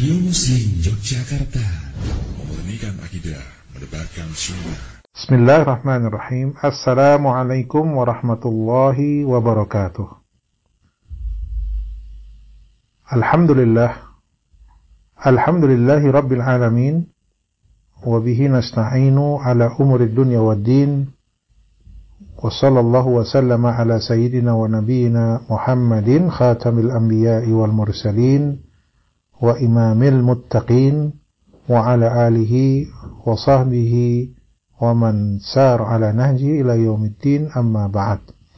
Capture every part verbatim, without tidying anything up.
Radio Muslim Yogyakarta, memurnikan akidah, menebarkan sunnah. Bismillahirrahmanirrahim. Assalamualaikum warahmatullahi wabarakatuh. Alhamdulillah. Alhamdulillahi rabbil alamin. Wabihi nasta'inu ala umurid dunya waddin. Wa sallallahu wa sallama ala sayyidina wa nabiyina Muhammadin khatamil anbiya'i wal mursalin wa imamil muttaqin wa ala alihi wa sahbihi wa man sar ala nahji ila yaumiddin, amma ba'd.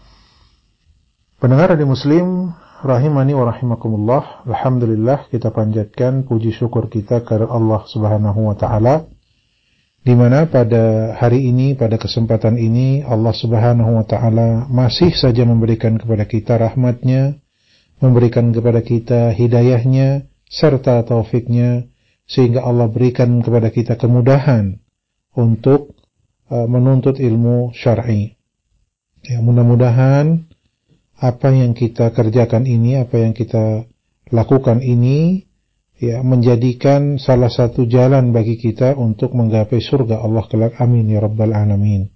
Pendengar Radio Muslim rahimani wa rahimakumullah, alhamdulillah kita panjatkan puji syukur kita kepada Allah Subhanahu wa taala, di mana pada hari ini, pada kesempatan ini Allah Subhanahu wa taala masih saja memberikan kepada kita rahmatnya, memberikan kepada kita hidayahnya serta taufiknya, sehingga Allah berikan kepada kita kemudahan untuk uh, menuntut ilmu syar'i. Ya, mudah-mudahan apa yang kita kerjakan ini, apa yang kita lakukan ini, ya, menjadikan salah satu jalan bagi kita untuk menggapai surga Allah kelak. Amin ya rabbal alamin.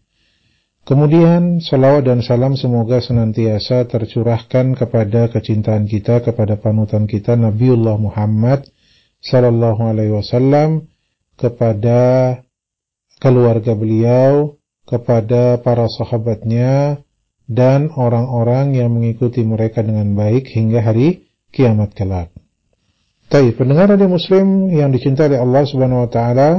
Kemudian salawat dan salam semoga senantiasa tercurahkan kepada kecintaan kita, kepada panutan kita Nabiullah Muhammad sallallahu alaihi wasallam, kepada keluarga beliau, kepada para sahabatnya, dan orang-orang yang mengikuti mereka dengan baik hingga hari kiamat kelak. Baik, pendengar Radio Muslim yang dicintai oleh Allah Subhanahu wa taala,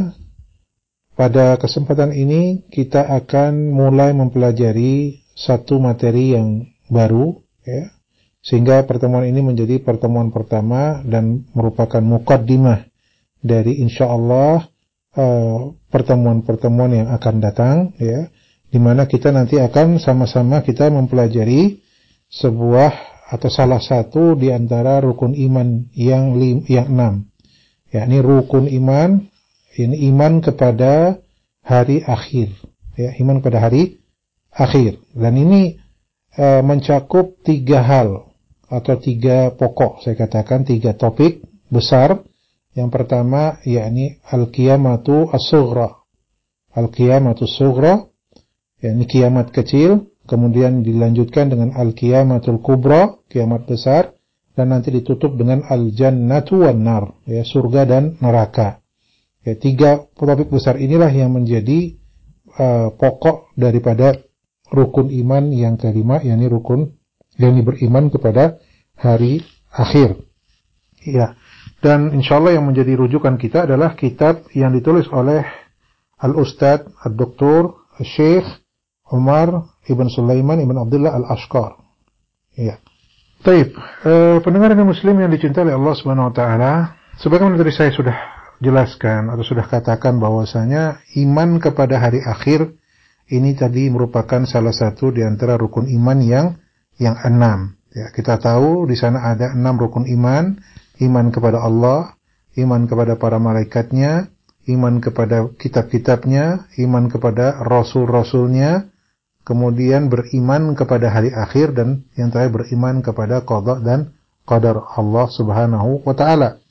pada kesempatan ini kita akan mulai mempelajari satu materi yang baru, ya, sehingga pertemuan ini menjadi pertemuan pertama dan merupakan muqaddimah dari insyaallah uh, pertemuan-pertemuan yang akan datang, ya, di mana kita nanti akan sama-sama kita mempelajari sebuah atau salah satu di antara rukun iman yang lim, yang enam, yakni rukun iman. Ini iman kepada hari akhir, ya, iman pada hari akhir. Dan ini e, mencakup tiga hal atau tiga pokok, saya katakan tiga topik besar. Yang pertama yakni al-qiyamatu as-sughra. Al-qiyamatu as-sughra, yakni kiamat kecil, kemudian dilanjutkan dengan al-qiyamatul kubra, kiamat besar, dan nanti ditutup dengan al-jannatu wan nar, ya, surga dan neraka. Ya, tiga topik besar inilah yang menjadi uh, pokok daripada rukun iman yang kelima, yakni rukun yang beriman kepada hari akhir. Ya, dan insyaallah yang menjadi rujukan kita adalah kitab yang ditulis oleh Al-Ustadz Al-Doktor Syekh Umar Ibn Sulaiman Ibn Abdullah Al-Ashqar. Ya. Baik, uh, pendengar yang muslim yang dicintai oleh Allah Subhanahu wa taala, sebagaimana tadi saya sudah jelaskan atau sudah katakan bahwasanya iman kepada hari akhir ini tadi merupakan salah satu di antara rukun iman yang yang enam. Ya, kita tahu di sana ada enam rukun iman: iman kepada Allah, iman kepada para malaikatnya, iman kepada kitab-kitabnya, iman kepada rasul-rasulnya, kemudian beriman kepada hari akhir, dan yang terakhir beriman kepada qada dan qadar Allah Subhanahu wa taala.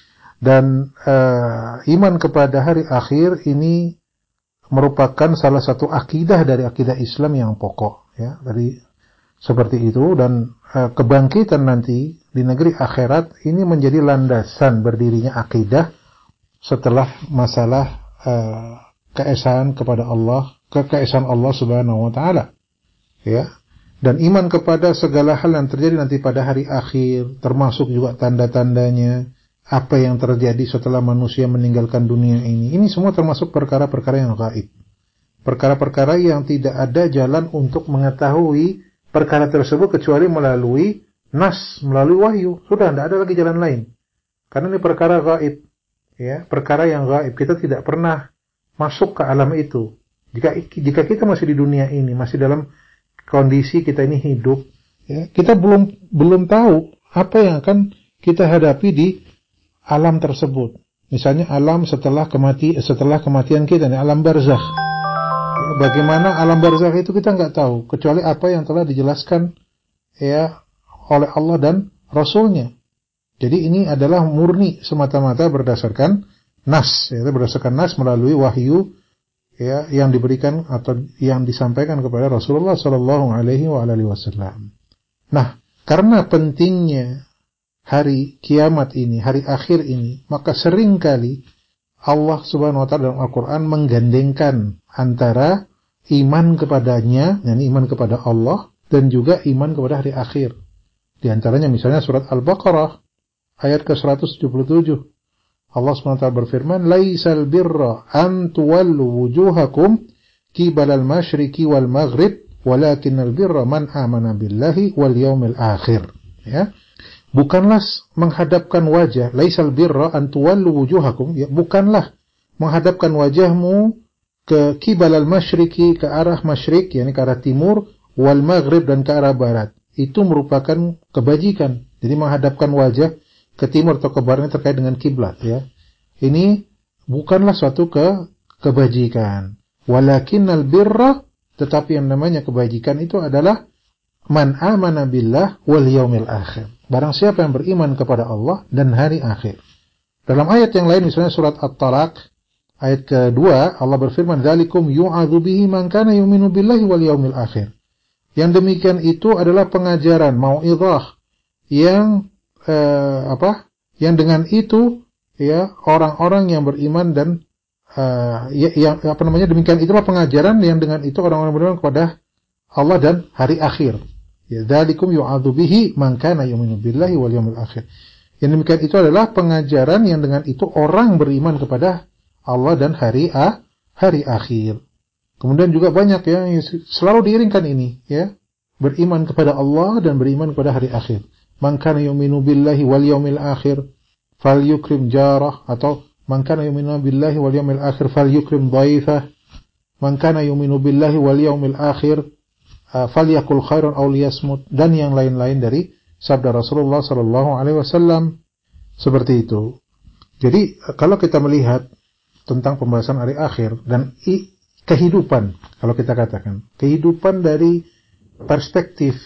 Dan uh, iman kepada hari akhir ini merupakan salah satu akidah dari akidah Islam yang pokok, ya. Dari seperti itu, dan uh, kebangkitan nanti di negeri akhirat ini menjadi landasan berdirinya akidah setelah masalah uh, keesaan kepada Allah, keesaan Allah Subhanahu wa taala, ya. Dan iman kepada segala hal yang terjadi nanti pada hari akhir, termasuk juga tanda-tandanya, apa yang terjadi setelah manusia meninggalkan dunia ini. Ini semua termasuk perkara-perkara yang gaib. Perkara-perkara yang tidak ada jalan untuk mengetahui perkara tersebut kecuali melalui nas, melalui wahyu. Sudah, tidak ada lagi jalan lain. Karena ini perkara gaib, ya, perkara yang gaib. Kita tidak pernah masuk ke alam itu. Jika jika kita masih di dunia ini, masih dalam kondisi kita ini hidup, ya, kita belum belum tahu apa yang akan kita hadapi di alam tersebut. Misalnya alam setelah kemati setelah kematian kita, nih, alam barzakh. Ya, bagaimana alam barzakh itu kita nggak tahu kecuali apa yang telah dijelaskan, ya, oleh Allah dan Rasulnya. Jadi ini adalah murni semata-mata berdasarkan nas, ya, berdasarkan nas melalui wahyu ya yang diberikan atau yang disampaikan kepada Rasulullah sallallahu alaihi wasallam. Nah, karena pentingnya hari kiamat ini, hari akhir ini, maka seringkali Allah Subhanahu wa taala dalam Al-Qur'an menggandengkan antara iman kepadanya, yakni iman kepada Allah, dan juga iman kepada hari akhir. Di antaranya misalnya surat Al-Baqarah ayat ke seratus tujuh puluh tujuh. Allah Subhanahu wa taala berfirman, "Laisal birra an tuwallu wujuhakum qibalal masyriqi wal maghrib, walakinnal birra man amana billahi wal yaumil akhir." Ya. Bukanlah menghadapkan wajah, laisal birra an tuwallu wujuhakum, ya, bukanlah menghadapkan wajahmu ke qibalal masyriqi, ke arah masyriq, yakni ke arah timur, wal maghrib, dan ke arah barat. Itu merupakan kebajikan. Jadi menghadapkan wajah ke timur atau ke barat terkait dengan kiblat, ya. Ini bukanlah suatu ke kebajikan. Walakinnal birra, tetapi yang namanya kebajikan itu adalah man amana billah wal yaumil akhir. Barang siapa yang beriman kepada Allah dan hari akhir. Dalam ayat yang lain misalnya surat At-Talaq ayat kedua, Allah berfirman, "Dzalikum yu'adzu bihi man kana yu'minu billahi wal yaumil akhir." Yang demikian itu adalah pengajaran, mau'izah yang eh, apa? Yang dengan itu ya orang-orang yang beriman dan uh, ya, yang apa namanya demikian itulah pengajaran yang dengan itu orang-orang beriman kepada Allah dan hari akhir. Ya, dzalikum yu'adzu bihi man kana yu'minu billahi wal yaumil akhir. Yang demikian itu adalah pengajaran yang dengan itu orang beriman kepada Allah dan hari a, hari akhir. Kemudian juga banyak ya yang selalu diiringkan ini ya, beriman kepada Allah dan beriman kepada hari akhir. Man kana yu'minu billahi wal yaumil akhir falyukrim jarah, atau man kana yu'minu billahi wal yaumil akhir falyukrim dhaifah. Man kana yu'minu billahi wal yaumil akhir falyakul khairan aw liyasmut, dan yang lain-lain dari sabda Rasulullah sallallahu alaihi wasallam seperti itu. Jadi kalau kita melihat tentang pembahasan hari akhir dan i, kehidupan, kalau kita katakan kehidupan dari perspektif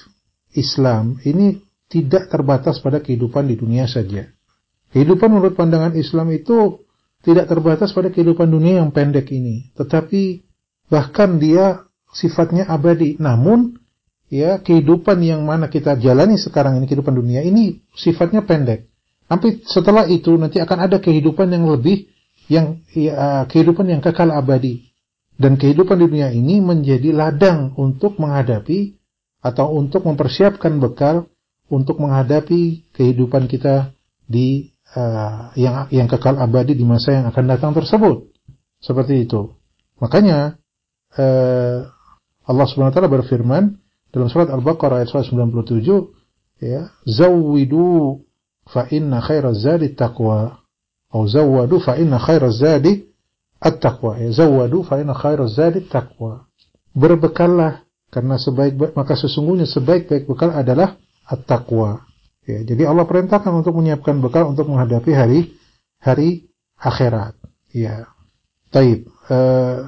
Islam ini tidak terbatas pada kehidupan di dunia saja. Kehidupan menurut pandangan Islam itu tidak terbatas pada kehidupan dunia yang pendek ini, tetapi bahkan dia sifatnya abadi. Namun ya kehidupan yang mana kita jalani sekarang ini, kehidupan dunia ini sifatnya pendek. Sampai setelah itu nanti akan ada kehidupan yang lebih, yang ya, kehidupan yang kekal abadi. Dan kehidupan di dunia ini menjadi ladang untuk menghadapi atau untuk mempersiapkan bekal untuk menghadapi kehidupan kita di uh, yang yang kekal abadi di masa yang akan datang tersebut. Seperti itu. Makanya uh, Allah Subhanahu wa taala berfirman dalam surat Al-Baqarah ayat seratus sembilan puluh tujuh, ya, zawwidu fa inna khairaz zadi taqwa, atau zawwadu fa inna khairaz zadi at-taqwa. Ya, zawwadu fa inna khairaz zadi taqwa. Berbekallah karena sebaik-baik, maka sesungguhnya sebaik-baik bekal adalah at-taqwa. Ya, jadi Allah perintahkan untuk menyiapkan bekal untuk menghadapi hari hari akhirat. Ya. Taib. Uh,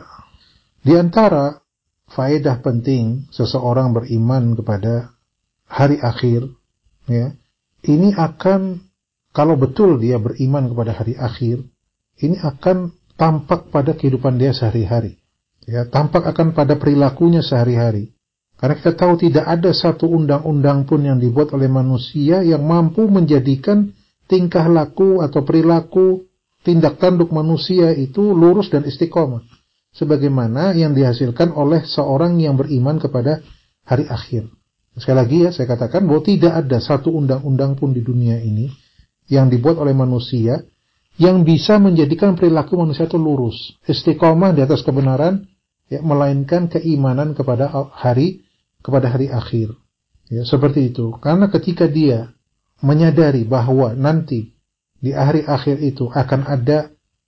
di antara faedah penting seseorang beriman kepada hari akhir, ya, ini akan, kalau betul dia beriman kepada hari akhir, ini akan tampak pada kehidupan dia sehari-hari. Ya, tampak akan pada perilakunya sehari-hari. Karena kita tahu tidak ada satu undang-undang pun yang dibuat oleh manusia yang mampu menjadikan tingkah laku atau perilaku, tindak tanduk manusia itu lurus dan istiqomah. Sebagaimana yang dihasilkan oleh seorang yang beriman kepada hari akhir. Sekali lagi ya, saya katakan bahwa tidak ada satu undang-undang pun di dunia ini yang dibuat oleh manusia yang bisa menjadikan perilaku manusia itu lurus, istiqomah di atas kebenaran, ya, melainkan keimanan kepada hari kepada hari akhir. Ya, seperti itu. Karena ketika dia menyadari bahwa nanti di hari akhir itu akan ada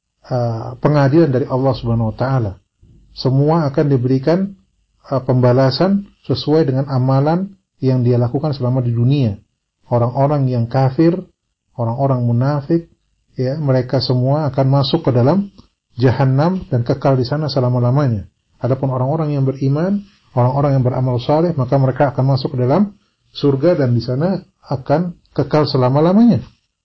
uh, pengadilan dari Allah Subhanahu wa taala. Semua akan diberikan uh, pembalasan sesuai dengan amalan yang dia lakukan selama di dunia. Orang-orang yang kafir, orang-orang munafik, ya, mereka semua akan masuk ke dalam Jahannam dan kekal di sana selama-lamanya. Adapun orang-orang yang beriman, orang-orang yang beramal saleh, maka mereka akan masuk ke dalam surga dan di sana akan kekal selama-lamanya.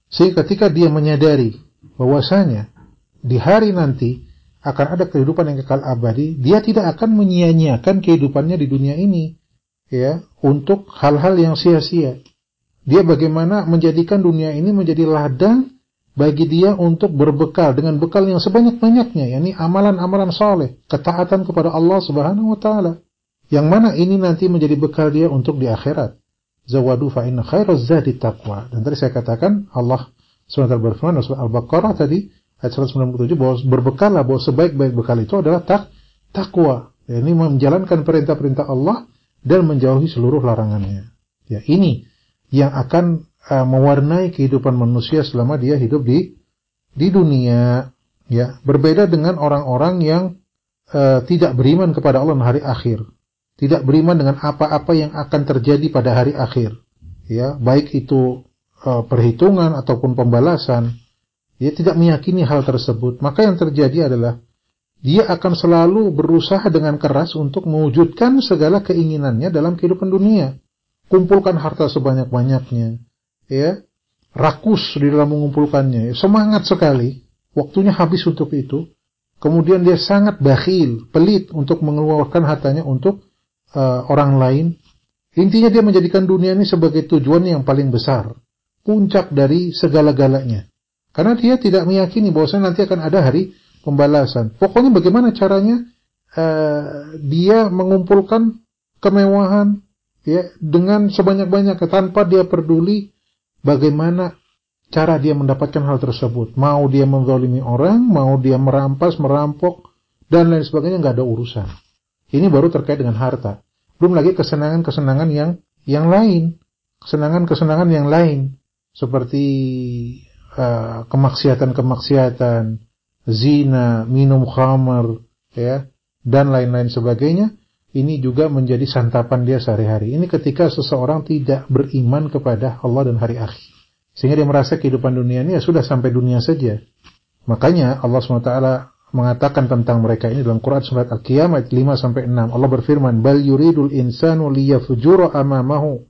Sehingga ketika dia menyadari bahwasanya di hari nanti akan ada kehidupan yang kekal abadi, dia tidak akan menyia-nyiakan kehidupannya di dunia ini, ya, untuk hal-hal yang sia-sia. Dia bagaimana menjadikan dunia ini menjadi ladang bagi dia untuk berbekal dengan bekal yang sebanyak-banyaknya, yakni amalan-amalan saleh, ketaatan kepada Allah Subhanahu wa taala. Yang mana ini nanti menjadi bekal dia untuk di akhirat. Zawadu fa inna khairaz zadi taqwa. Dan tadi saya katakan Allah subhanahu wa taala berfirman dalam surah Al-Baqarah tadi ayat seratus sembilan puluh tujuh bahwa berbekallah, bahwa sebaik-baik bekal itu adalah tak takwa. Ya, ini menjalankan perintah-perintah Allah dan menjauhi seluruh larangannya. Ya, ini yang akan uh, mewarnai kehidupan manusia selama dia hidup di di dunia. Ya, berbeda dengan orang-orang yang uh, tidak beriman kepada Allah dan hari akhir. Tidak beriman dengan apa-apa yang akan terjadi pada hari akhir. Ya, baik itu uh, perhitungan ataupun pembalasan. Dia tidak meyakini hal tersebut. Maka yang terjadi adalah dia akan selalu berusaha dengan keras untuk mewujudkan segala keinginannya dalam kehidupan dunia. Kumpulkan harta sebanyak-banyaknya, ya, rakus di dalam mengumpulkannya, semangat sekali, waktunya habis untuk itu. Kemudian dia sangat bakhil, pelit untuk mengeluarkan hartanya untuk uh, orang lain. Intinya dia menjadikan dunia ini sebagai tujuan yang paling besar, puncak dari segala-galanya. Karena dia tidak meyakini bahwasanya nanti akan ada hari pembalasan. Pokoknya bagaimana caranya uh, dia mengumpulkan kemewahan, ya, dengan sebanyak-banyaknya tanpa dia peduli bagaimana cara dia mendapatkan hal tersebut. Mau dia menzalimi orang, mau dia merampas, merampok, dan lain sebagainya, nggak ada urusan. Ini baru terkait dengan harta. Belum lagi kesenangan-kesenangan yang yang lain, kesenangan-kesenangan yang lain seperti uh, kemaksiatan-kemaksiatan, zina, minum khamar, ya, dan lain-lain sebagainya. Ini juga menjadi santapan dia sehari-hari. Ini ketika seseorang tidak beriman kepada Allah dan hari akhir. Sehingga dia merasa kehidupan dunia ini ya sudah sampai dunia saja. Makanya Allah subhanahu wa taala mengatakan tentang mereka ini dalam Quran surat Al-Qiyamah ayat lima sampai enam. Allah berfirman, "Bal yuridul insanu liyafjura amamahu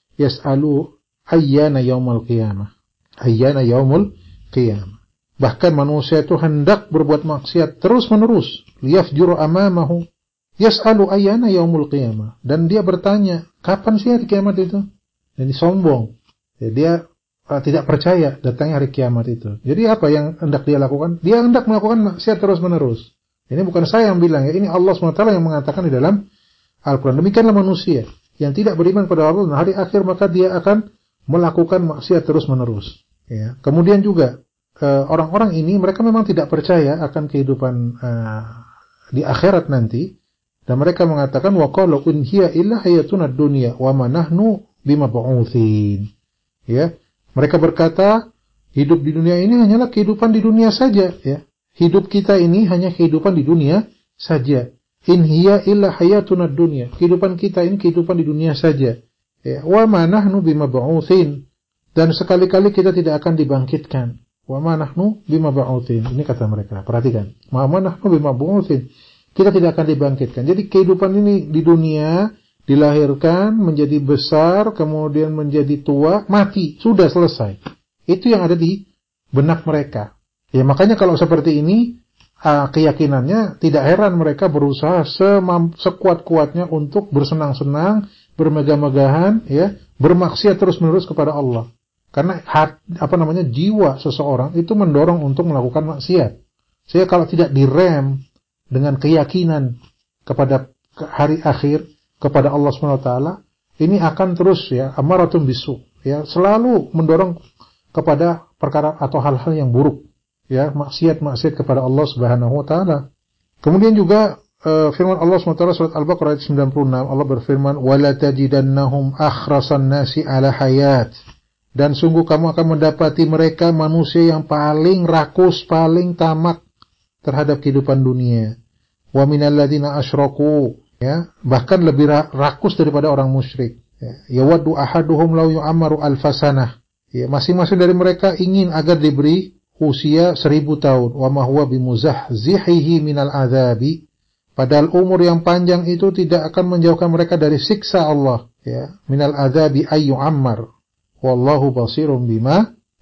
yas'alu ayyana yaumul qiyamah." Ayyana yaumul qiyamah. Bahkan manusia itu hendak berbuat maksiat terus-menerus. Liyafjura amamahu yas'alu ayyana yaumul qiyamah, dan dia bertanya, kapan sih hari kiamat itu? Jadi sombong. Ya, dia uh, tidak percaya datangnya hari kiamat itu. Jadi apa yang hendak dia lakukan? Dia hendak melakukan maksiat terus-menerus. Ini bukan saya yang bilang, ya, ini Allah subhanahu wa taala yang mengatakan di dalam Al-Quran. Demikianlah manusia yang tidak beriman pada Allah dan hari akhir, maka dia akan melakukan maksiat terus-menerus. Ya. Kemudian juga uh, orang-orang ini mereka memang tidak percaya akan kehidupan uh, di akhirat nanti. Dan mereka mengatakan wa qalu in hiya illa hayatuna dunya wa ma nahnu bimab'utsin. Ya, mereka berkata hidup di dunia ini hanyalah kehidupan di dunia saja, ya. Hidup kita ini hanya kehidupan di dunia saja. In hiya illa hayatuna dunya. Kehidupan kita ini kehidupan di dunia saja. Ya, wa ma nahnu bimab'utsin. Dan sekali-kali kita tidak akan dibangkitkan. Wa ma nahnu bimab'utsin. Ini kata mereka. Perhatikan. Ma ma nahnu bimab'utsin. Kita tidak akan dibangkitkan. Jadi kehidupan ini di dunia, dilahirkan, menjadi besar, kemudian menjadi tua, mati. Sudah selesai. Itu yang ada di benak mereka. Ya, makanya kalau seperti ini, uh, keyakinannya tidak heran mereka berusaha semam, sekuat-kuatnya untuk bersenang-senang, bermegah-megahan, ya, bermaksiat terus-menerus kepada Allah. Karena hat, apa namanya, jiwa seseorang itu mendorong untuk melakukan maksiat. Sehingga kalau tidak direm dengan keyakinan kepada hari akhir, kepada Allah subhanahu wa taala, ini akan terus, ya, amaratun bisu, ya, selalu mendorong kepada perkara atau hal-hal yang buruk, ya, maksiat-maksiat kepada Allah subhanahu wa taala. Kemudian juga uh, firman Allah subhanahu wa taala surat Al-Baqarah ayat sembilan puluh enam, Allah berfirman, "Wala tajidannahum akhrasan nasi ala hayat." Dan sungguh kamu akan mendapati mereka manusia yang paling rakus, paling tamak terhadap kehidupan dunia. Wa minal ladzina asyraku, ya, bahkan lebih rakus daripada orang musyrik. Ya, yawaddu ahaduhum law yu'ammaru alfasanah. Ya, masing-masing dari mereka ingin agar diberi usia seribu tahun. Wa ma huwa bimuzahzihihi minal adzabi. Padahal umur yang panjang itu tidak akan menjauhkan mereka dari siksa Allah. Ya, minal adzabi ayyu ammar. Wallahu basirun bima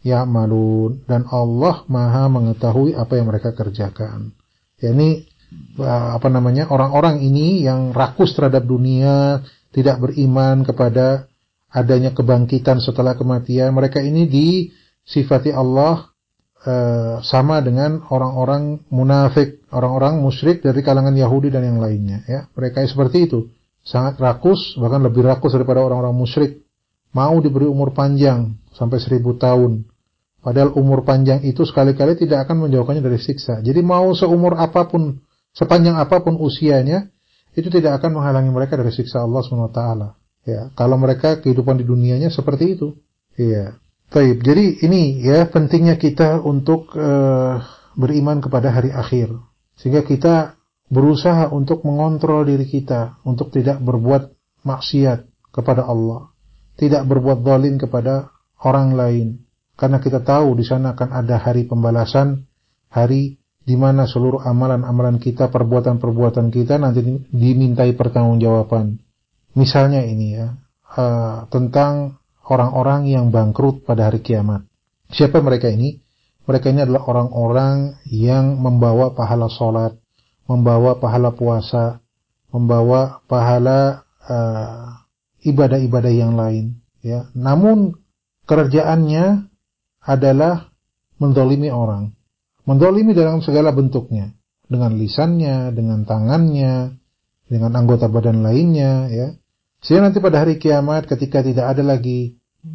ya'malun, dan Allah Maha mengetahui apa yang mereka kerjakan. Yani apa namanya, orang-orang ini yang rakus terhadap dunia, tidak beriman kepada adanya kebangkitan setelah kematian, mereka ini disifati Allah eh, sama dengan orang-orang munafik, orang-orang musyrik dari kalangan Yahudi dan yang lainnya, ya. Mereka seperti itu, sangat rakus, bahkan lebih rakus daripada orang-orang musyrik. Mau diberi umur panjang sampai seribu tahun, padahal umur panjang itu sekali-kali tidak akan menjauhkannya dari siksa. Jadi mau seumur apapun, sepanjang apapun usianya, itu tidak akan menghalangi mereka dari siksa Allah subhanahu wa taala. Ya, kalau mereka kehidupan di dunianya seperti itu. Iya. Baik. Jadi ini ya pentingnya kita untuk uh, beriman kepada hari akhir, sehingga kita berusaha untuk mengontrol diri kita untuk tidak berbuat maksiat kepada Allah, tidak berbuat zalim kepada orang lain, karena kita tahu di sana akan ada hari pembalasan, hari di mana seluruh amalan-amalan kita, perbuatan-perbuatan kita nanti dimintai pertanggungjawaban. Misalnya ini ya, uh, tentang orang-orang yang bangkrut pada hari kiamat. Siapa mereka ini? Mereka ini adalah orang-orang yang membawa pahala sholat, membawa pahala puasa, membawa pahala uh, ibadah-ibadah yang lain. Ya, namun kerjaannya adalah menzalimi orang. Mendolimi dalam segala bentuknya, dengan lisannya, dengan tangannya, dengan anggota badan lainnya, ya. Sehingga nanti pada hari kiamat ketika tidak ada lagi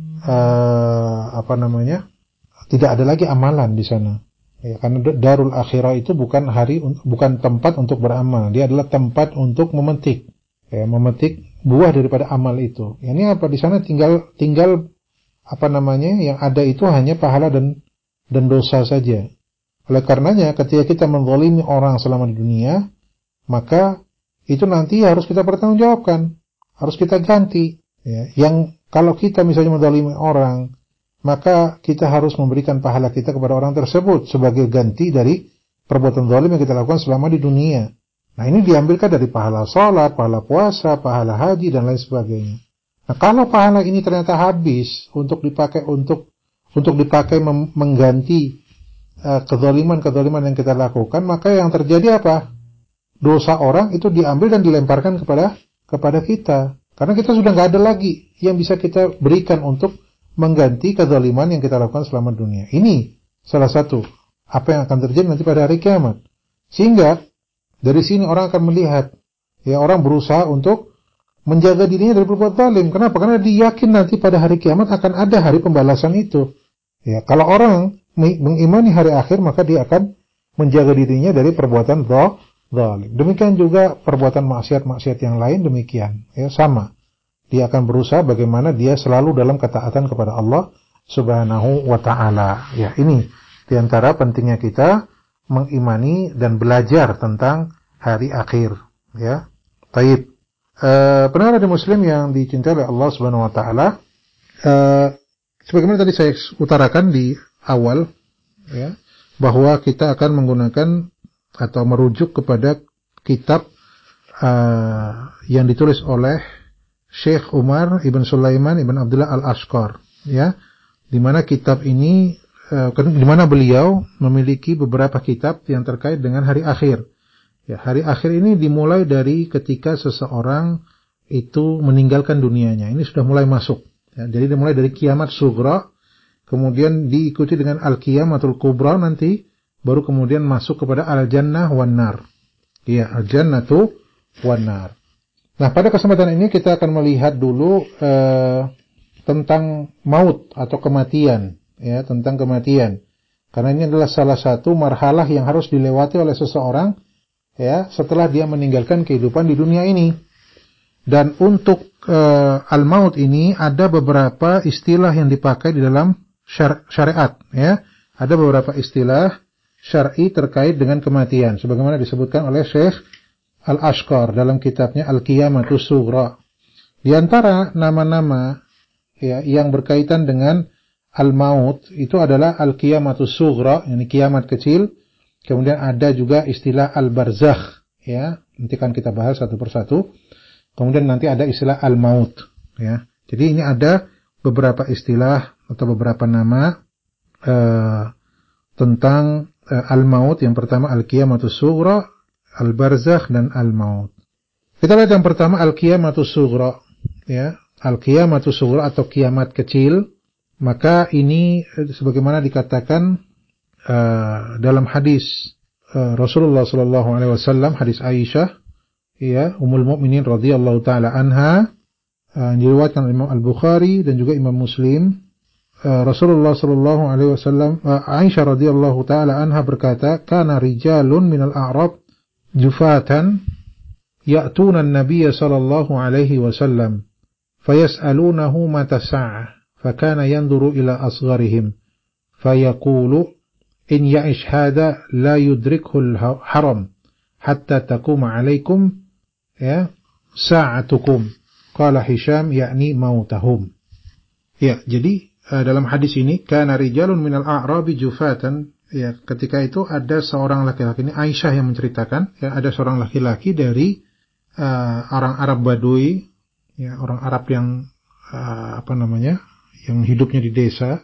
uh, apa namanya, tidak ada lagi amalan di sana, ya, karena darul akhirah itu bukan hari, bukan tempat untuk beramal, dia adalah tempat untuk memetik, ya, memetik buah daripada amal itu. Ini apa di sana tinggal tinggal apa namanya, yang ada itu hanya pahala dan dan dosa saja. Oleh karenanya ketika kita menzalimi orang selama di dunia, maka itu nanti harus kita pertanggungjawabkan, harus kita ganti. Ya. Yang kalau kita misalnya menzalimi orang, maka kita harus memberikan pahala kita kepada orang tersebut sebagai ganti dari perbuatan zalim yang kita lakukan selama di dunia. Nah, ini diambilkan dari pahala salat, pahala puasa, pahala haji dan lain sebagainya. Nah, kalau pahala ini ternyata habis untuk dipakai untuk untuk dipakai mem- mengganti kezaliman-kezaliman yang kita lakukan, maka yang terjadi apa? Dosa orang itu diambil dan dilemparkan kepada kepada kita. Karena kita sudah nggak ada lagi yang bisa kita berikan untuk mengganti kezaliman yang kita lakukan selama dunia. Ini salah satu apa yang akan terjadi nanti pada hari kiamat. Sehingga dari sini orang akan melihat, ya, orang berusaha untuk menjaga dirinya dari berbuat zalim. Kenapa? Karena dia yakin nanti pada hari kiamat akan ada hari pembalasan itu. Ya, kalau orang mengimani hari akhir, maka dia akan menjaga dirinya dari perbuatan zalim. Demikian juga perbuatan maksiat-maksiat yang lain demikian, ya, sama. Dia akan berusaha bagaimana dia selalu dalam ketaatan kepada Allah Subhanahu wa taala. Ya, ini di antara pentingnya kita mengimani dan belajar tentang hari akhir, ya. Baik. Eh, pendengar radio Muslim yang dicintai oleh Allah Subhanahu wa taala, eh, sebagaimana tadi saya utarakan di awal, ya, bahwa kita akan menggunakan atau merujuk kepada kitab uh, yang ditulis oleh Syekh Umar Ibn Sulaiman Ibn Abdullah Al-Ashqar, ya, di mana kitab ini uh, di mana beliau memiliki beberapa kitab yang terkait dengan hari akhir. Ya, hari akhir ini dimulai dari ketika seseorang itu meninggalkan dunianya. Ini sudah mulai masuk. Ya, jadi dimulai dari kiamat sughra, kemudian diikuti dengan al-qiyamatul kubra nanti, baru kemudian masuk kepada al-jannah wan nar. Iya, al-jannatu wan nar. Nah, pada kesempatan ini kita akan melihat dulu eh, tentang maut atau kematian, ya, tentang kematian. Karena ini adalah salah satu marhalah yang harus dilewati oleh seseorang, ya, setelah dia meninggalkan kehidupan di dunia ini. Dan untuk eh, al-maut ini ada beberapa istilah yang dipakai di dalam Syar- syariat, ya. Ada beberapa istilah syar'i terkait dengan kematian sebagaimana disebutkan oleh Syekh Al-Ashqar dalam kitabnya Al-Qiyamatus Sughra. Di antara nama-nama, ya, yang berkaitan dengan al-maut itu adalah Al-Qiyamatus Sughra, yakni kiamat kecil. Kemudian ada juga istilah al-barzakh, ya. Nanti kan kita bahas satu persatu. Kemudian nanti ada istilah al-maut, ya. Jadi ini ada beberapa istilah atau beberapa nama uh, tentang uh, al-maut. Yang pertama al-qiyamatus sughra, al-barzakh, dan al-maut. Kita lihat yang pertama al-qiyamatus sughra, ya. Al-qiyamatus sughra atau kiamat kecil. Maka ini sebagaimana dikatakan uh, dalam hadis uh, Rasulullah sallallahu alaihi wasallam, hadis Aisyah, ya, Ummul Mukminin radhiyallahu taala anha, uh, diriwayatkan Imam Al-Bukhari dan juga Imam Muslim. Uh, Rasulullah sallallahu alaihi wasallam, uh, Aisyah radhiyallahu taala anha berkata, "Kana rijalun minal a'rab jufatan ya'tuna an-nabiy sallallahu alaihi wasallam fayas'alunahu mata sa'ah." فكان ينظر إلى أصغرهم فيقول إن يعش هذا لا يدركه الحرم حتى تقوم عليكم ya sa'atukum. Qala Hisham yakni mautahum. Ya, jadi uh, dalam hadis ini kana rijalun minal a'rabi jufatan, ya, ketika itu ada seorang laki-laki, ini Aisyah yang menceritakan, ya, ada seorang laki-laki dari uh, orang Arab Badui, ya, orang Arab yang uh, apa namanya? yang hidupnya di desa,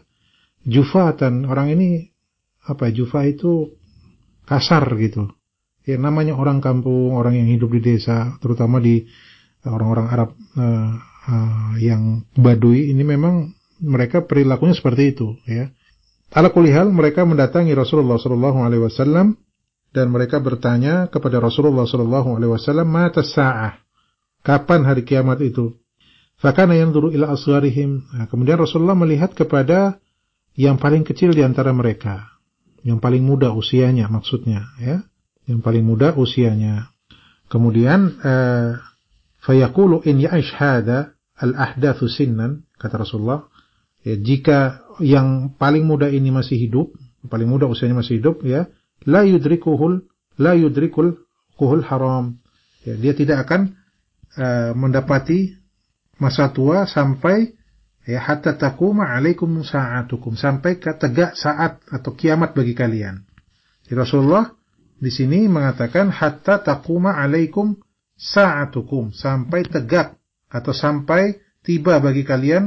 jufatan. Orang ini apa? Jufa itu kasar gitu. Ya, namanya orang kampung, orang yang hidup di desa, terutama di orang-orang Arab uh, uh, yang Badui ini, memang mereka perilakunya seperti itu, ya. Ala kulli hal, mereka mendatangi Rasulullah sallallahu alaihi wasallam dan mereka bertanya kepada Rasulullah sallallahu alaihi wasallam, mata sa'ah, kapan hari kiamat itu? Fakana yanzuru ila asgharihim. Nah, kemudian Rasulullah melihat kepada yang paling kecil di antara mereka, yang paling muda usianya maksudnya, ya, yang paling muda usianya. Kemudian uh, fayaqulu in ya'ish hadha al-ahdathu sinnan, kata Rasulullah, ya, jika yang paling muda ini masih hidup, paling muda usianya masih hidup, ya, la yudrikuhul la yudrikul kuhul haram. Ya, dia tidak akan uh, mendapati masa tua sampai, ya, hatta taquma alaikum sa'atukum, sampai tegak saat atau kiamat bagi kalian. Jadi Rasulullah di sini mengatakan hatta taquma alaikum sa'atukum, sampai tegak atau sampai tiba bagi kalian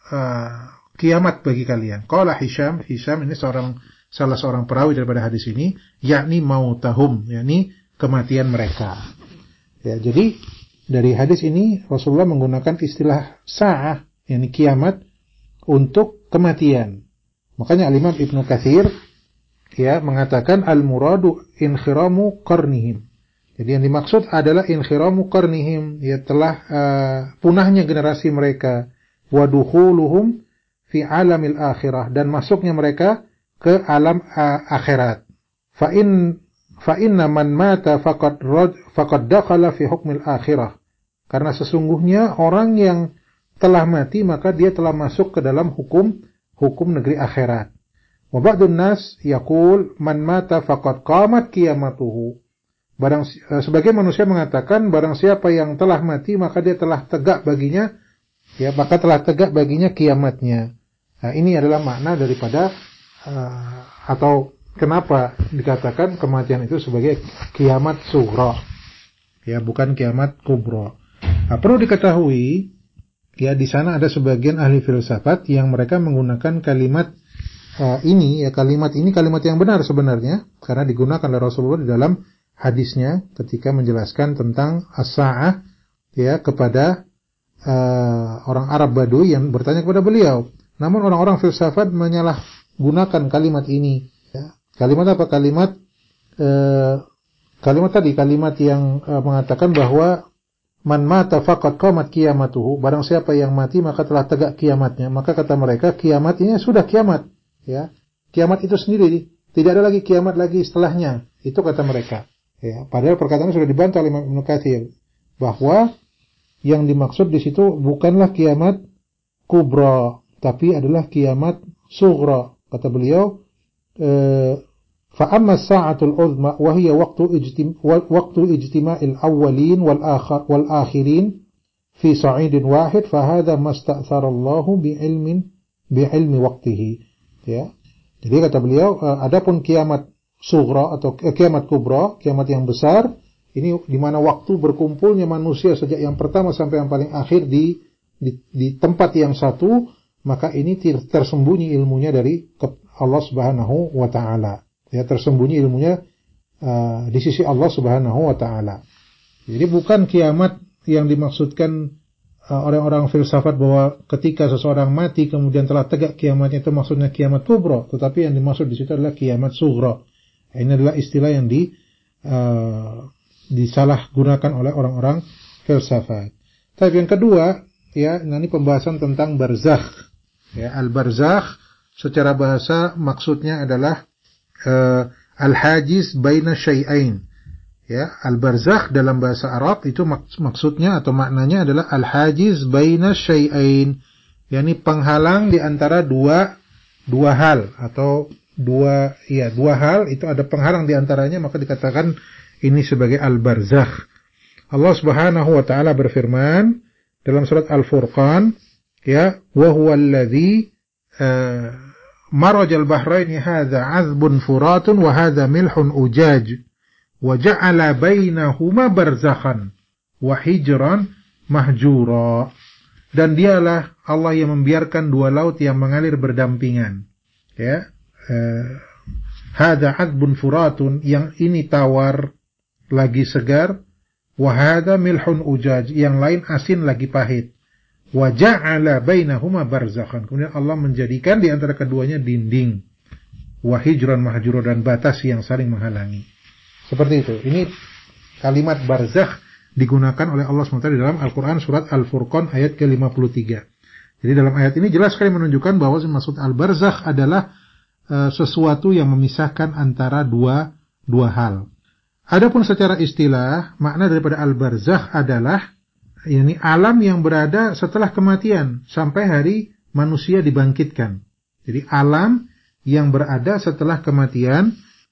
uh, kiamat bagi kalian. Qala Hisham, Hisham ini seorang salah seorang perawi daripada hadis ini, yakni mautahum, yakni kematian mereka. Ya, jadi dari hadis ini Rasulullah menggunakan istilah sa'ah, yakni kiamat, untuk kematian. Makanya Al-Imam Ibnu Katsir, ya, mengatakan al-muradu inkhiramu qarnihim. Jadi yang dimaksud adalah inkhiramu qarnihim, ya, telah uh, punahnya generasi mereka, wa dukhuluhum fi alamil akhirah, dan masuknya mereka ke alam uh, akhirat. Fa in fa inna man mata faqad rad faqad dakhala fi hukmil akhirah. Karena sesungguhnya orang yang telah mati maka dia telah masuk ke dalam hukum hukum negeri akhirat. Wa ba'dun nas yaqul man mata faqad qamat qiyamatuhu. Barang sebagian manusia mengatakan barang siapa yang telah mati maka dia telah tegak baginya, ya, maka telah tegak baginya kiamatnya. Nah, ini adalah makna daripada uh, atau kenapa dikatakan kematian itu sebagai kiamat sughra, ya, bukan kiamat kubra. Nah, perlu diketahui, ya, di sana ada sebagian ahli filsafat yang mereka menggunakan kalimat uh, ini, ya, kalimat ini kalimat yang benar sebenarnya, karena digunakan oleh Rasulullah di dalam hadisnya ketika menjelaskan tentang as-sa'ah, ya, kepada uh, orang Arab Badui yang bertanya kepada beliau. Namun orang-orang filsafat menyalahgunakan kalimat ini. Ya. Kalimat apa? Kalimat uh, kalimat tadi, kalimat yang uh, mengatakan bahwa man mata faqad qamat qiyamatuhu, barang siapa yang mati maka telah tegak kiamatnya. Maka kata mereka, kiamat ini sudah kiamat, ya. Kiamat itu sendiri, tidak ada lagi kiamat lagi setelahnya. Itu kata mereka. Ya, padahal perkataan sudah dibantah oleh Ibnu Katsir bahwa yang dimaksud di situ bukanlah kiamat kubra, tapi adalah kiamat sughra. Kata beliau, eh, fa amma as-sa'atul 'uzma wa hiya waqtu ijtim waqtu ijtima'il awwalin wal akhir wal akhirin fi sa'idin wahid fa hadha masta'thara Allah bi ilmin bi ilmi waqtihi. Ya. Jadi kata beliau, adapun kiamat sughra atau kiamat kubra, kiamat yang besar, ini di mana waktu berkumpulnya manusia sejak yang pertama sampai yang paling akhir di di, di tempat yang satu, maka ini tersembunyi ilmunya dari Allah Subhanahu wa taala. Ya, tersembunyi ilmunya uh, di sisi Allah Subhanahu wa taala. Jadi bukan kiamat yang dimaksudkan uh, orang-orang filsafat bahwa ketika seseorang mati kemudian telah tegak kiamatnya, itu maksudnya kiamat kubra, tetapi yang dimaksud di situ adalah kiamat sughra. Ini adalah istilah yang di uh, disalahgunakan oleh orang-orang filsafat. Tapi yang kedua, ya, ini pembahasan tentang barzakh. Ya, al-barzakh secara bahasa maksudnya adalah uh, al-hajiz baina syai'ain. Ya, al-barzakh dalam bahasa Arab itu mak- maksudnya atau maknanya adalah al-hajiz baina syai'ain, yakni penghalang di antara dua dua hal atau dua ya dua hal itu ada penghalang di antaranya, maka dikatakan ini sebagai al-barzakh. Allah Subhanahu wa taala berfirman dalam surat Al-Furqan, ya, wa huwal ladzi uh, marajal bahraini hadza 'azbun furatun wa hadza milhun ujaj wa ja'ala bainahuma barzakhan wa hijran mahjura. Dan dialah Allah yang membiarkan dua laut yang mengalir berdampingan. Ya, uh, hadza 'azbun furatun, yang ini tawar lagi segar, wa hadza milhun ujaj, yang lain asin lagi pahit. Wa ja'ala bainahuma barzakhan, kemudian Allah menjadikan di antara keduanya dinding. Wa hijran mahjura, dan batas yang saling menghalangi. Seperti itu. Ini kalimat barzakh digunakan oleh Allah subhanahu wa taala di dalam Al-Quran surat Al-Furqan ayat ke lima puluh tiga. Jadi dalam ayat ini jelas sekali menunjukkan bahwa maksud al-barzakh adalah uh, sesuatu yang memisahkan antara dua dua hal. Adapun secara istilah, makna daripada al-barzakh adalah yakni alam yang berada setelah kematian sampai hari manusia dibangkitkan. Jadi alam yang berada setelah kematian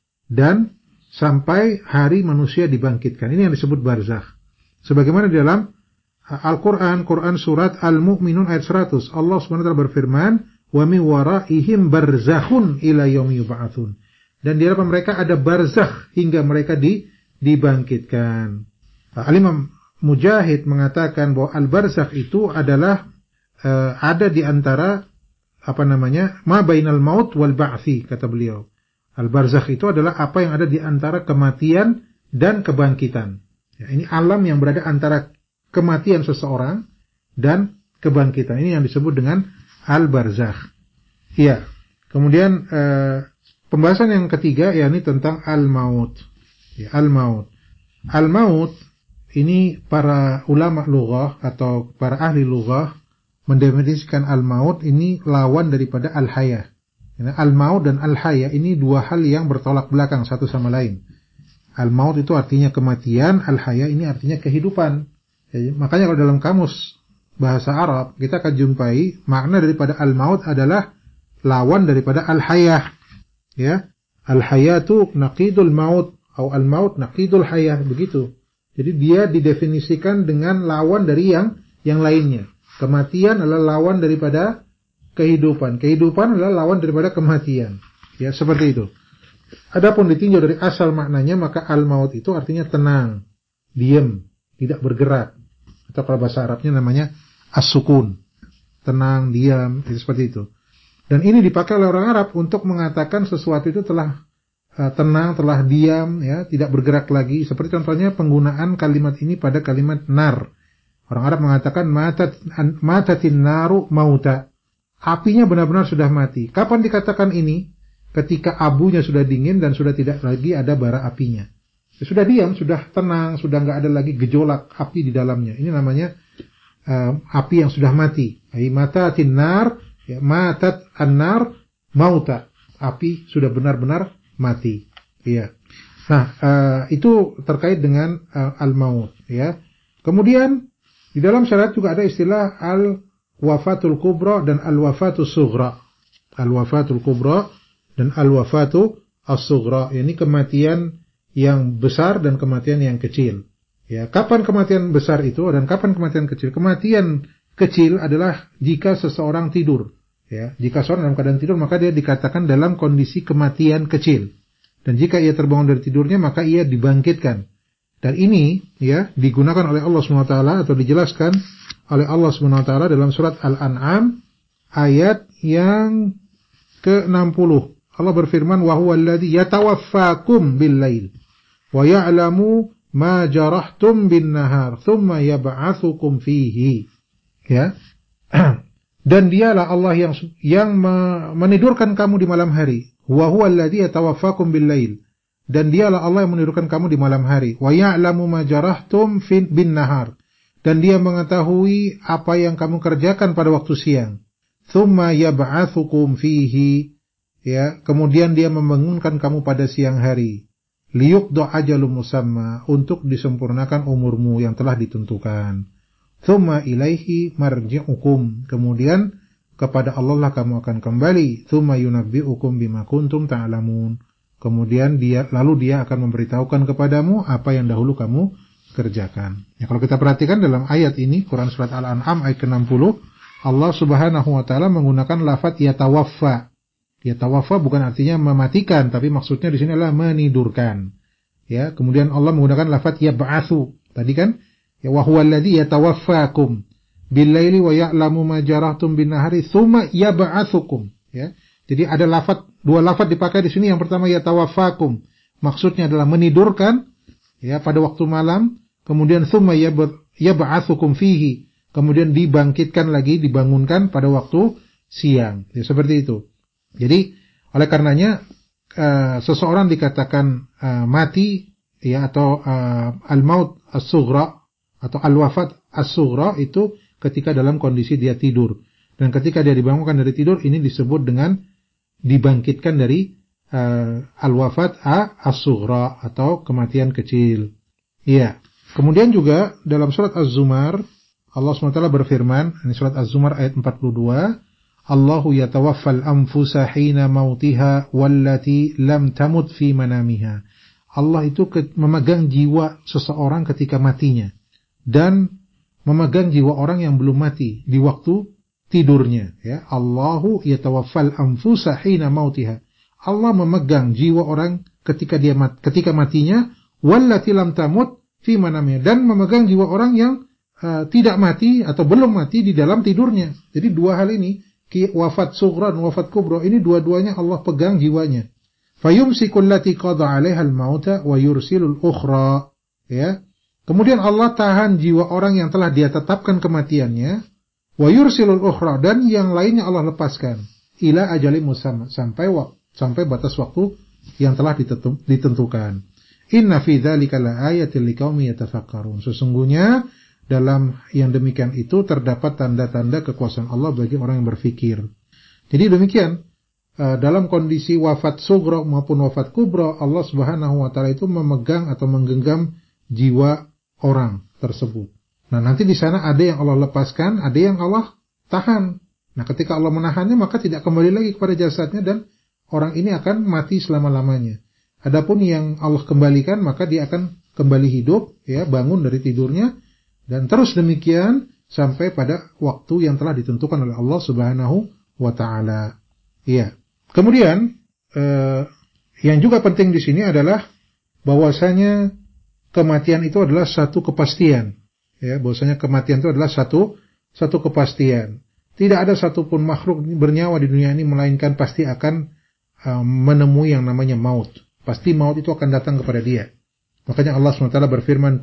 dan sampai hari manusia dibangkitkan. Ini yang disebut barzakh. Sebagaimana di dalam Al-Quran, Quran surat Al-Mu'minun ayat seratus, Allah subhanahu wa taala berfirman, wa min waraihim barzakhun ila yaumi yub'atsun. Dan di hadapan mereka ada barzakh hingga mereka di, dibangkitkan. Al-Imam Mujahid mengatakan bahwa al-barzakh itu adalah uh, ada di antara apa namanya? ma bainal maut wal ba'thi, kata beliau. Al-barzakh itu adalah apa yang ada di antara kematian dan kebangkitan. Ya, ini alam yang berada antara kematian seseorang dan kebangkitan. Ini yang disebut dengan al-barzakh. Iya. Kemudian uh, pembahasan yang ketiga yakni tentang al-maut. Ya, al-maut. Al-maut ini para ulama lughah atau para ahli lughah mendefinisikan al-maut ini lawan daripada al-hayah. Al-maut dan al-hayah ini dua hal yang bertolak belakang satu sama lain. Al-maut itu artinya kematian, al-hayah ini artinya kehidupan. Ya, makanya kalau dalam kamus bahasa Arab kita akan jumpai makna daripada al-maut adalah lawan daripada al-hayah. Ya, al-hayatu naqidul maut atau al-maut naqidul hayah, begitu. Jadi dia didefinisikan dengan lawan dari yang yang lainnya. Kematian adalah lawan daripada kehidupan. Kehidupan adalah lawan daripada kematian. Ya, seperti itu. Adapun ditinjau dari asal maknanya, maka al-maut itu artinya tenang, diam, tidak bergerak. Atau kalau bahasa Arabnya namanya as-sukun. Tenang, diam, itu seperti itu. Dan ini dipakai oleh orang Arab untuk mengatakan sesuatu itu telah uh, tenang, telah diam, ya, tidak bergerak lagi. Seperti contohnya penggunaan kalimat ini pada kalimat nar. Orang Arab mengatakan matat matatin naru mauta. Apinya benar-benar sudah mati. Kapan dikatakan ini? Ketika abunya sudah dingin dan sudah tidak lagi ada bara apinya. Ya, sudah diam, sudah tenang, sudah nggak ada lagi gejolak api di dalamnya. Ini namanya uh, api yang sudah mati. Ai matatin nar, ya, matat an-nar mauta. Api sudah benar-benar mati. Ya. Nah, uh, itu terkait dengan uh, al-maut. Ya. Kemudian di dalam syariat juga ada istilah al-wafatul kubra dan al-wafatul sughra. Al-wafatul kubra dan al-wafatu as-sughra, yakni kematian yang besar dan kematian yang kecil. Ya, kapan kematian besar itu dan kapan kematian kecil? Kematian kecil adalah jika seseorang tidur. Ya, jika seorang dalam keadaan tidur, maka dia dikatakan dalam kondisi kematian kecil. Dan jika ia terbangun dari tidurnya, maka ia dibangkitkan. Dan ini ya digunakan oleh Allah subhanahu wa taala atau dijelaskan oleh Allah subhanahu wa taala dalam surat Al-An'am ayat yang ke enam puluh. Allah berfirman, wa huwa alladhi yatawaffakum bil-lail wa ya'lamu ma jarahtum bin-nahar thumma yab'atsukum fihi. Ya. Dan dialah Allah yang yang menidurkan kamu di malam hari. Wa huwa alladhi yatawaffakum bil-lail. Dan dialah Allah yang menidurkan kamu di malam hari. Wa ya'lamu ma jarahtum bin-nahar. Dan dia mengetahui apa yang kamu kerjakan pada waktu siang. Thumma yab'atsukum fihi. Ya, kemudian dia membangunkan kamu pada siang hari. Liyuqda ajalum musamma, untuk disempurnakan umurmu yang telah ditentukan. Thumma ilaihi marji'ukum, kemudian kepada Allah lah kamu akan kembali. Thumma yunabbi'ukum bima kuntum ta'lamun. Kemudian dia lalu dia akan memberitahukan kepadamu apa yang dahulu kamu kerjakan. Ya, kalau kita perhatikan dalam ayat ini, Quran surat Al-An'am ayat ke enam puluh, Allah Subhanahu wa taala menggunakan lafaz yatawaffa. Yatawaffa bukan artinya mematikan, tapi maksudnya di sini adalah menidurkan. Ya, kemudian Allah menggunakan lafaz yab'atsu. Tadi kan, ya wa huwa alladzi yatawaffakum bil-laili wa ya'lamu ma jarahtum bin-nahari tsumma yab'atsukum. Ya. Jadi ada lafaz, dua lafaz dipakai di sini. Yang pertama yatawaffakum, maksudnya adalah menidurkan ya pada waktu malam, kemudian tsumma yab'atsukum fihi, kemudian dibangkitkan lagi, dibangunkan pada waktu siang. Ya, seperti itu. Jadi oleh karenanya uh, seseorang dikatakan uh, mati ya atau uh, al-maut as-sughra atau al-wafat as-sughra itu ketika dalam kondisi dia tidur, dan ketika dia dibangunkan dari tidur ini disebut dengan dibangkitkan dari uh, al-wafat as-sughra atau kematian kecil. Iya. Kemudian juga dalam surat Az-Zumar Allah subhanahu wa taala berfirman, ini surat Az-Zumar ayat empat puluh dua, Allahu yatawaffal anfusa hina mautiha wallati lam tamut fi manamiha. Allah itu memegang jiwa seseorang ketika matinya, dan memegang jiwa orang yang belum mati di waktu tidurnya. Ya, Allahu yatawaffal anfusa hina mautiha. Allah memegang jiwa orang ketika dia mat, ketika matinya, wallati lam tamut fi manamiha, dan memegang jiwa orang yang uh, tidak mati atau belum mati di dalam tidurnya. Jadi dua hal ini, wafat sughra dan wafat kubra, ini dua-duanya Allah pegang jiwanya. Fayumsikul lati qada 'alaiha al-mauta wa yursilul ukhra. Ya. Kemudian Allah tahan jiwa orang yang telah dia tetapkan kematiannya, wa yursilul ukhra, dan yang lainnya Allah lepaskan ila ajalin musamma, sampai waktu, sampai batas waktu yang telah ditentukan. Inna fi dzalika laayatil liqaumin yatafakkarun. Sesungguhnya dalam yang demikian itu terdapat tanda-tanda kekuasaan Allah bagi orang yang berfikir. Jadi demikian, dalam kondisi wafat sughra maupun wafat kubra, Allah Subhanahu wa taala itu memegang atau menggenggam jiwa orang tersebut. Nah, nanti di sana ada yang Allah lepaskan, ada yang Allah tahan. Nah, ketika Allah menahannya, maka tidak kembali lagi kepada jasadnya, dan orang ini akan mati selama-lamanya. Adapun yang Allah kembalikan, maka dia akan kembali hidup, ya, bangun dari tidurnya, dan terus demikian sampai pada waktu yang telah ditentukan oleh Allah Subhanahu wa taala. Iya. Kemudian eh, yang juga penting di sini adalah bahwasanya kematian itu adalah satu kepastian. Ya, bahwasanya kematian itu adalah satu satu kepastian. Tidak ada satupun makhluk bernyawa di dunia ini melainkan pasti akan uh, menemui yang namanya maut. Pasti maut itu akan datang kepada dia. Makanya Allah subhanahu wa taala berfirman,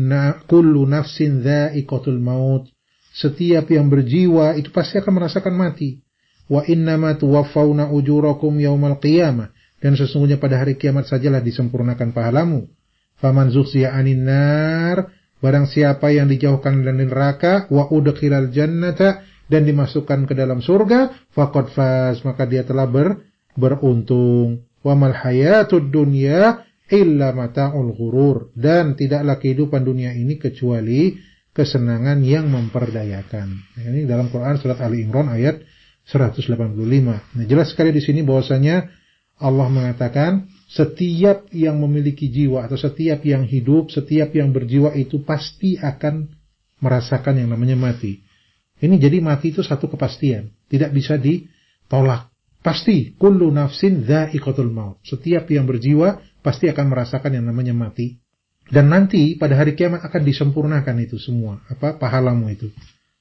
kullu nafsin dha'iqatul maut. Setiap yang berjiwa itu pasti akan merasakan mati. Wa innama tuwaffawna ujurakum yaumal qiyamah. Dan sesungguhnya pada hari kiamat sajalah disempurnakan pahalamu. Faman zuhziya 'anil nar, barang siapa yang dijauhkan dari neraka, wa udkhilal jannata, dan dimasukkan ke dalam surga, faqad faz, maka dia telah ber, beruntung. Wa mal hayatud dunya illa mata'ul ghurur, dan tidaklah kehidupan dunia ini kecuali kesenangan yang memperdayakan. Ini dalam Quran surat Ali Imran ayat seratus delapan puluh lima. Nah, jelas sekali di sini bahwasanya Allah mengatakan setiap yang memiliki jiwa atau setiap yang hidup, setiap yang berjiwa itu pasti akan merasakan yang namanya mati. Ini jadi mati itu satu kepastian, tidak bisa ditolak. Pasti, kullu nafsin dha'iqatul maut. Setiap yang berjiwa pasti akan merasakan yang namanya mati. Dan nanti pada hari kiamat akan disempurnakan itu semua, apa pahalamu itu.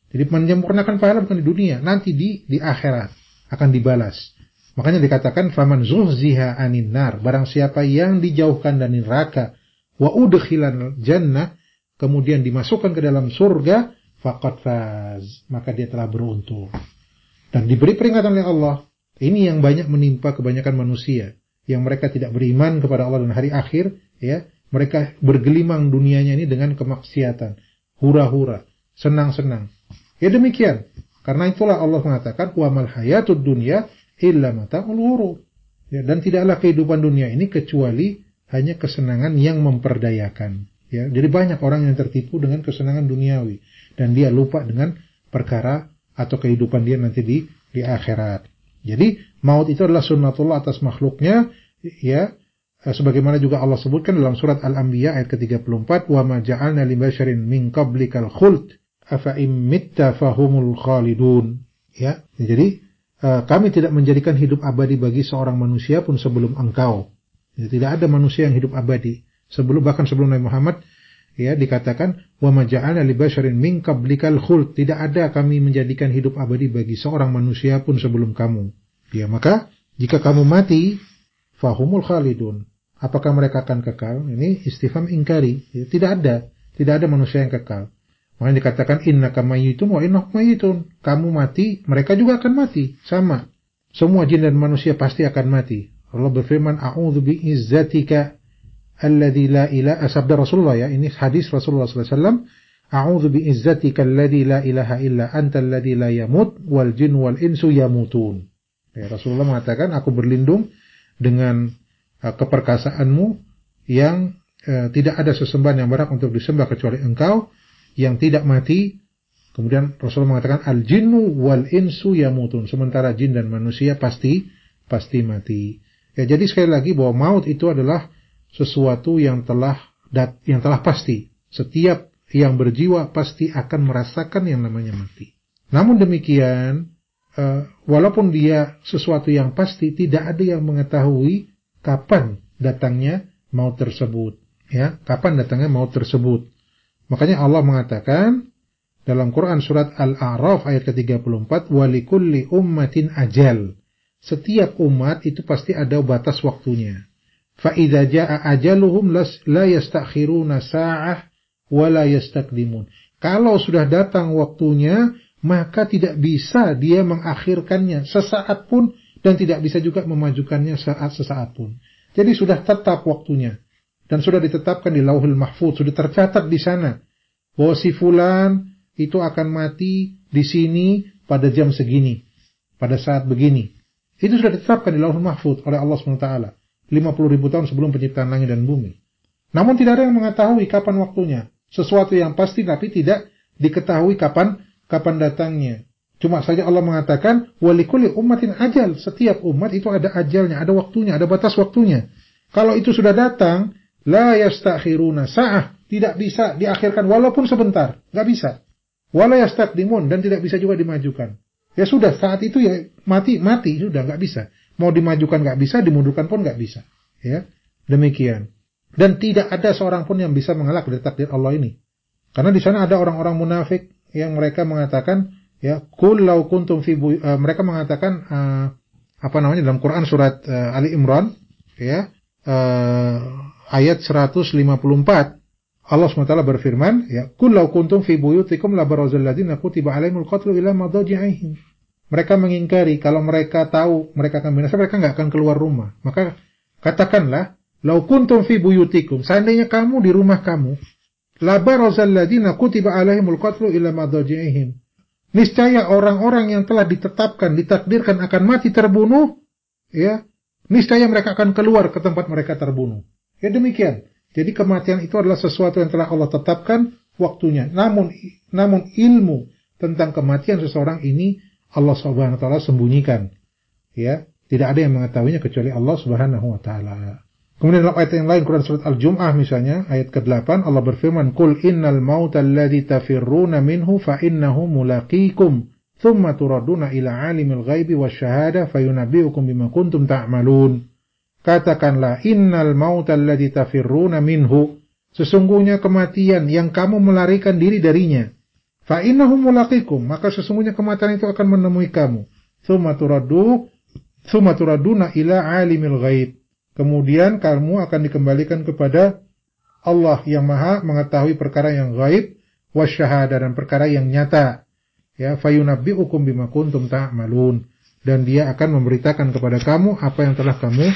Jadi menyempurnakan pahala bukan di dunia, nanti di di akhirat akan dibalas. Makanya dikatakan faman zuhziha anin nar, barang siapa yang dijauhkan dari neraka, wa udkhilal jannah, kemudian dimasukkan ke dalam surga, faqad faz, maka dia telah beruntung. Dan diberi peringatan oleh Allah. Ini yang banyak menimpa kebanyakan manusia, yang mereka tidak beriman kepada Allah dan hari akhir, ya. Mereka bergelimang dunianya ini dengan kemaksiatan, hura-hura, senang-senang. Ya demikian. Karena itulah Allah mengatakan wa mal hayatud dunya illa mata'ul ghurur. Ya, dan tidaklah kehidupan dunia ini kecuali hanya kesenangan yang memperdayakan. Ya, jadi banyak orang yang tertipu dengan kesenangan duniawi dan dia lupa dengan perkara atau kehidupan dia nanti di di akhirat. Jadi maut itu adalah sunnatullah atas makhluknya, ya. Sebagaimana juga Allah sebutkan dalam surat Al-Anbiya ayat ke tiga puluh empat, wa ma ja'alna li basharin min qablikal khuld afa im mitta fahumul khalidun. Ya, jadi uh, kami tidak menjadikan hidup abadi bagi seorang manusia pun sebelum engkau. Ya, tidak ada manusia yang hidup abadi sebelum, bahkan sebelum Nabi Muhammad, ya, dikatakan wa ma ja'alna li basharin min qablikal khuld, tidak ada kami menjadikan hidup abadi bagi seorang manusia pun sebelum kamu. Ya, maka jika kamu mati, fahumul khalidun, apakah mereka akan kekal? Ini istifham ingkari. Ya, tidak ada, tidak ada manusia yang kekal. Makanya dikatakan innaka mayyitun wa innahum mayyitun. Kamu mati, mereka juga akan mati, sama. Semua jin dan manusia pasti akan mati. Allah berfirman, a'udzu bi'izzatika alladzi la ilaha, sabda Rasulullah, ya, ini hadis Rasulullah sallallahu alaihi wasallam, a'udzu bi'izzatika alladzi la ilaha illa anta alladzi la yamut wal jin wal insu yamutun. Ya, Rasulullah mengatakan, aku berlindung dengan uh, keperkasaanmu yang uh, tidak ada sesembahan yang berhak untuk disembah kecuali engkau yang tidak mati. Kemudian Rasulullah mengatakan al-jinnu wal insu yamutun, sementara jin dan manusia pasti pasti mati. Ya, jadi sekali lagi bahwa maut itu adalah sesuatu yang telah dat, yang telah pasti. Setiap yang berjiwa pasti akan merasakan yang namanya mati. Namun demikian, uh, walaupun dia sesuatu yang pasti, tidak ada yang mengetahui kapan datangnya maut tersebut. Ya, kapan datangnya maut tersebut. Makanya Allah mengatakan dalam Quran surat Al-A'raf ayat ke tiga puluh empat, walikulli ummatin ajal. Setiap umat itu pasti ada batas waktunya. Fa idza jaa ajaluhum la yastakhiruna sa'ah wa la yastaqdimun. Kalau sudah datang waktunya, maka tidak bisa dia mengakhirkannya sesaat pun dan tidak bisa juga memajukannya saat sesaat pun. Jadi sudah tetap waktunya. Dan sudah ditetapkan di Lauhul Mahfuz, sudah tercatat di sana bahwa si fulan itu akan mati di sini pada jam segini, pada saat begini. Itu sudah ditetapkan di Lauhul Mahfuz oleh Allah subhanahu wa taala lima puluh ribu tahun sebelum penciptaan langit dan bumi. Namun tidak ada yang mengetahui kapan waktunya. Sesuatu yang pasti tapi tidak diketahui kapan kapan datangnya. Cuma saja Allah mengatakan walikulli ummatin ajal. Setiap umat itu ada ajalnya, ada waktunya, ada batas waktunya. Kalau itu sudah datang, la yastakhiruna sa'ah, tidak bisa diakhirkan walaupun sebentar, enggak bisa. Wala yastaqdimun, dan tidak bisa juga dimajukan. Ya sudah, saat itu ya mati mati sudah, enggak bisa. Mau dimajukan enggak bisa, dimundurkan pun enggak bisa. Ya, demikian. Dan tidak ada seorang pun yang bisa mengelak dari takdir Allah ini. Karena di sana ada orang-orang munafik yang mereka mengatakan, ya, qul law kuntum fi buy- uh, mereka mengatakan uh, apa namanya dalam Quran surat uh, Ali Imran, ya, uh, ayat seratus lima puluh empat, Allah subhanahu wa taala berfirman, ya, qul law kuntum fi buyutikum la barazal ladzina kutiba alaihimul qatlu ila madaji'ihim. Mereka mengingkari kalau mereka tahu mereka akan binasa, mereka enggak akan keluar rumah. Maka katakanlah, law kuntum fi buyutikum, seandainya kamu di rumah kamu, la barazal ladzina kutiba alaihimul qatlu ila madaji'ihim. Niscaya orang-orang yang telah ditetapkan, ditakdirkan akan mati terbunuh, ya, niscaya mereka akan keluar ke tempat mereka terbunuh. Ya demikian. Jadi kematian itu adalah sesuatu yang telah Allah tetapkan waktunya. Namun namun ilmu tentang kematian seseorang ini Allah Subhanahu wa taala sembunyikan. Ya, tidak ada yang mengetahuinya kecuali Allah Subhanahu wa taala. Kemudian dalam ayat yang lain Quran surat Al-Jum'ah misalnya ayat kedelapan Allah berfirman, "Qul innal mauta alladzi tafirruna minhu fa innahu mulaqikum, tsumma turadduna ila 'alimil ghaibi wasyahadah fayunabbi'ukum bima kuntum ta'malun." Katakanlah, innal mauta alladzi tafirruna minhu, sesungguhnya kematian yang kamu melarikan diri darinya, Fa innahum mulaqikum, maka sesungguhnya kematian itu akan menemui kamu. Tsumma turaddu tsumma turadduna ila alimil ghaib. Kemudian kamu akan dikembalikan kepada Allah yang Maha mengetahui perkara yang gaib, wasyahada, dan perkara yang nyata. Ya, fayunabbi'ukum bima kuntum ta'malun, dan dia akan memberitakan kepada kamu apa yang telah kamu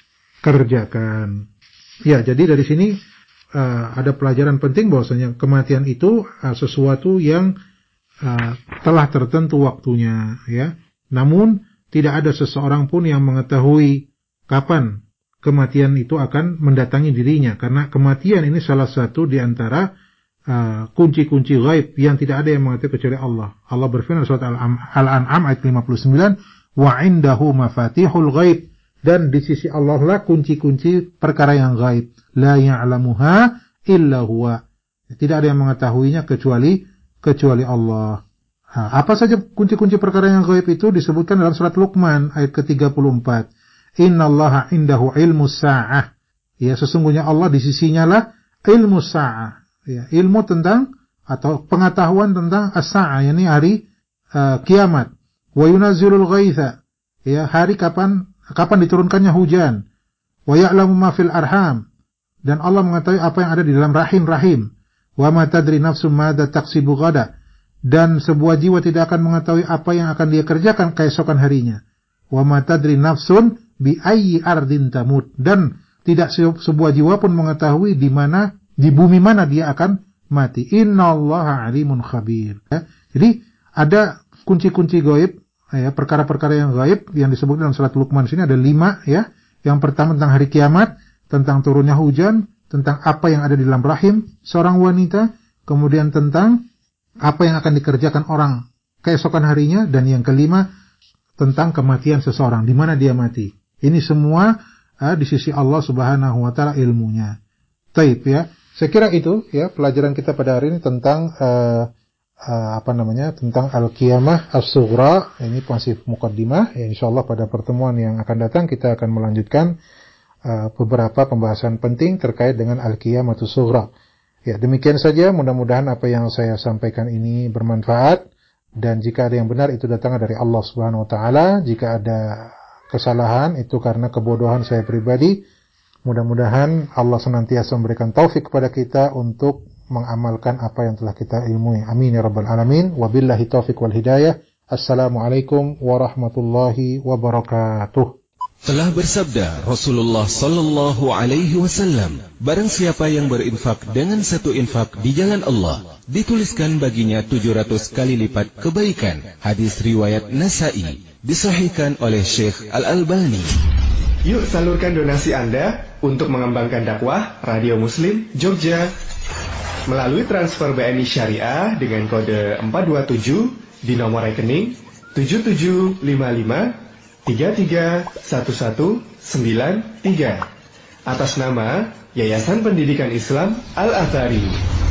kerjakan. Ya, jadi dari sini Uh, ada pelajaran penting bahwasanya kematian itu uh, sesuatu yang uh, telah tertentu waktunya, ya. Namun tidak ada seseorang pun yang mengetahui kapan kematian itu akan mendatangi dirinya, karena kematian ini salah satu di antara uh, kunci-kunci gaib yang tidak ada yang mengetahui kecuali Allah. Allah berfirman surat Al-An'am ayat lima puluh sembilan, wa 'indahu mafatihul ghaib, dan di sisi Allah lah kunci-kunci perkara yang gaib. La ya'lamuha illa huwa. Tidak ada yang mengetahuinya kecuali kecuali Allah. Nah, apa saja kunci-kunci perkara yang gaib itu disebutkan dalam surat Luqman ayat ke tiga puluh empat. Innallaha indahu ilmus sa'ah. Ya, sesungguhnya Allah di sisinya lah ilmu sa'ah. Ya, ilmu tentang atau pengetahuan tentang as-sa'ah, yakni hari uh, kiamat. Wa yunazzilul ghaitha. Ya, hari kapan kapan diturunkannya hujan. Wa ya'lamu ma fil arham. Dan Allah mengetahui apa yang ada di dalam rahim-rahim. Wa ma tadri nafsum madza taksibu ghada. Dan sebuah jiwa tidak akan mengetahui apa yang akan dia kerjakan keesokan harinya. Wa ma tadri nafsun bi ayyi ardin tamut. Dan tidak sebuah jiwa pun mengetahui di mana, di bumi mana dia akan mati. Innallaha alimun khabir. Ya. Jadi ada kunci-kunci gaib, ya, perkara-perkara yang gaib yang disebut dalam surat Luqman sini ada lima, ya. Yang pertama tentang hari kiamat, tentang turunnya hujan, tentang apa yang ada di dalam rahim seorang wanita, kemudian tentang apa yang akan dikerjakan orang keesokan harinya, dan yang kelima tentang kematian seseorang, di mana dia mati. Ini semua uh, di sisi Allah Subhanahu wa taala ilmunya. Taib, ya. Saya kira itu, ya, pelajaran kita pada hari ini tentang uh, uh, apa namanya? tentang Al-Qiyamah As-Sughra. Ini masih muqaddimah. Ya, insyaallah pada pertemuan yang akan datang kita akan melanjutkan Uh, beberapa pembahasan penting terkait dengan Al-Qiyamatus Sughra. Ya, demikian saja, mudah-mudahan apa yang saya sampaikan ini bermanfaat, dan jika ada yang benar itu datangnya dari Allah Subhanahu wa taala. Jika ada kesalahan itu karena kebodohan saya pribadi. Mudah-mudahan Allah senantiasa memberikan taufik kepada kita untuk mengamalkan apa yang telah kita ilmui. Amin ya rabbal alamin. Wabillahi taufik wal hidayah. Assalamualaikum warahmatullahi wabarakatuh. Telah bersabda Rasulullah sallallahu alaihi wasallam, barang siapa yang berinfak dengan satu infak di jalan Allah, dituliskan baginya tujuh ratus kali lipat kebaikan. Hadis riwayat Nasa'i, disahihkan oleh Syekh Al-Albani. Yuk salurkan donasi Anda untuk mengembangkan dakwah Radio Muslim Jogja melalui transfer B N I Syariah dengan kode empat dua tujuh di nomor rekening tujuh tujuh lima lima tiga tiga satu satu sembilan tiga atas nama Yayasan Pendidikan Islam Al-Athari.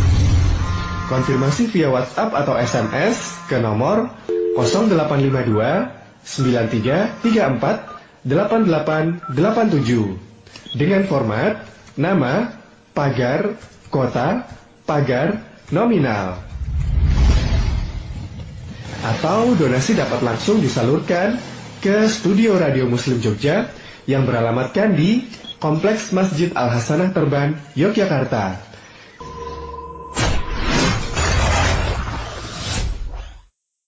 Konfirmasi via WhatsApp atau S M S ke nomor nol delapan lima dua sembilan tiga tiga empat delapan delapan delapan tujuh dengan format nama, pagar, kota, pagar, nominal. Atau donasi dapat langsung disalurkan ke Studio Radio Muslim Jogja yang beralamatkan di Kompleks Masjid Al-Hasanah Terban, Yogyakarta.